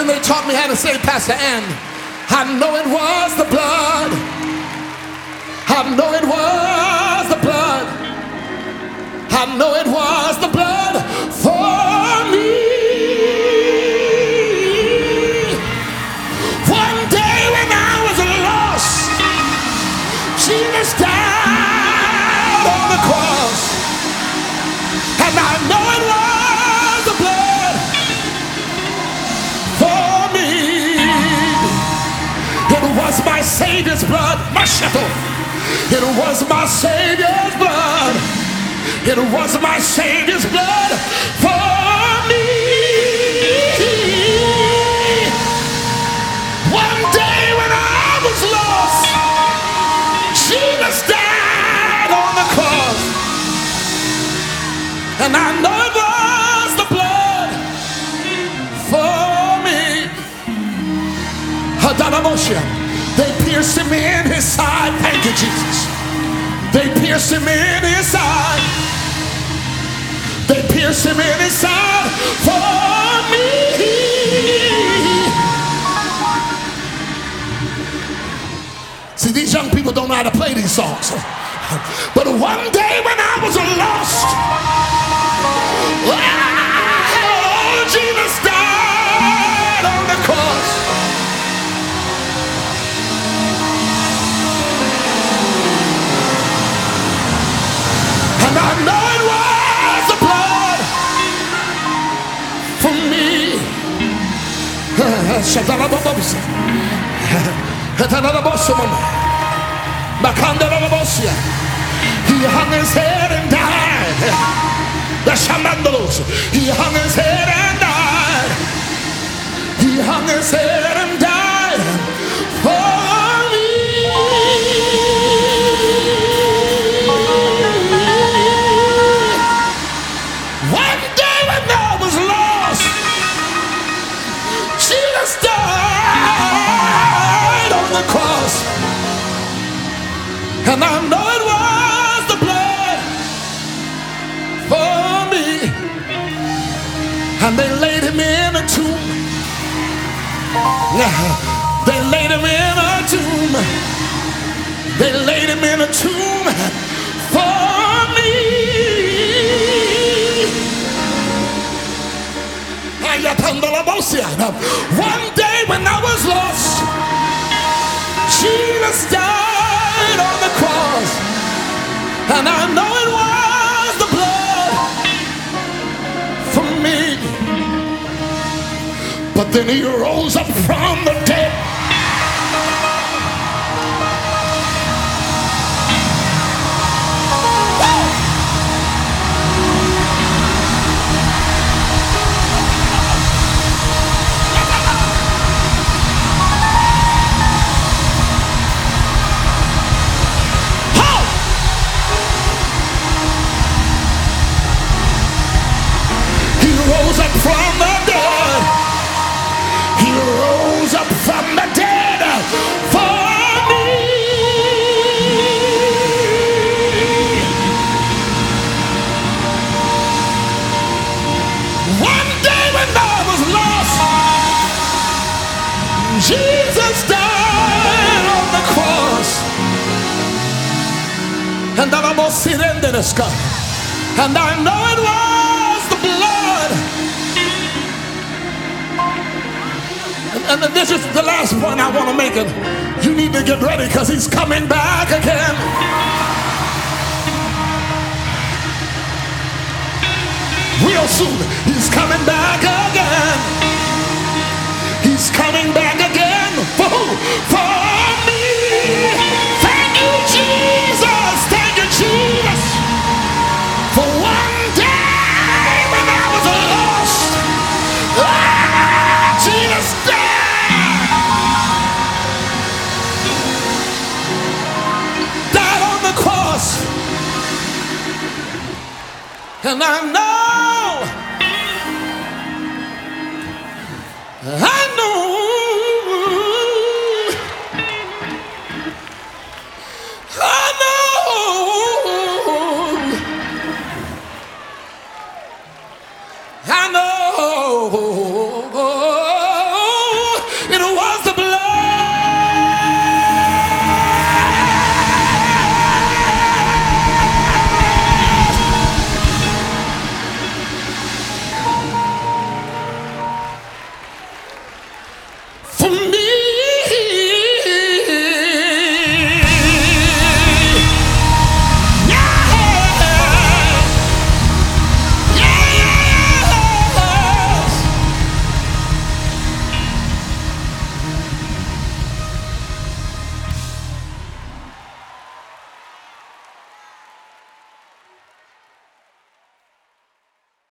then they taught me how to say, Pastor Ann, I know it was the blood. I know it was the blood. I know it was the blood for me. One day when I was lost, Jesus died on the cross. And I know it was the blood for me. It was my Savior's blood, my shepherd. It was my Savior's blood. It was my Savior's blood for me. One day when I was lost, Jesus died on the cross. And I know it was the blood for me. They pierced him in his side. Thank you, Jesus. They pierced him in his side. They pierced him in his side for me. See, these young people don't know how to play these songs. But one day when I was lost, oh, Jesus died on the cross. And I know it was the blood for me. He hung his head and died. He hung his head and died. He hung his head and died for me. One day when I was lost, Jesus died on the cross. And I know it was the blood for me. And they laid him in a tomb. They laid him in a tomb. They laid him in a tomb for me. One day when I was lost, Jesus died on the cross. And I know it was the blood for me. But then he rose up from the dead. Rose up from the dead. He rose up from the dead for me. One day when I was lost, Jesus died on the cross. And I almost see them in the sky. And I know it was the blood. And this is the last point I want to make. It. You need to get ready because he's coming back again. Real soon, he's coming back again. He's coming back again. For who? For me. Thank you, Jesus. Thank you, Jesus. For one day when I was lost, Jesus died. And I know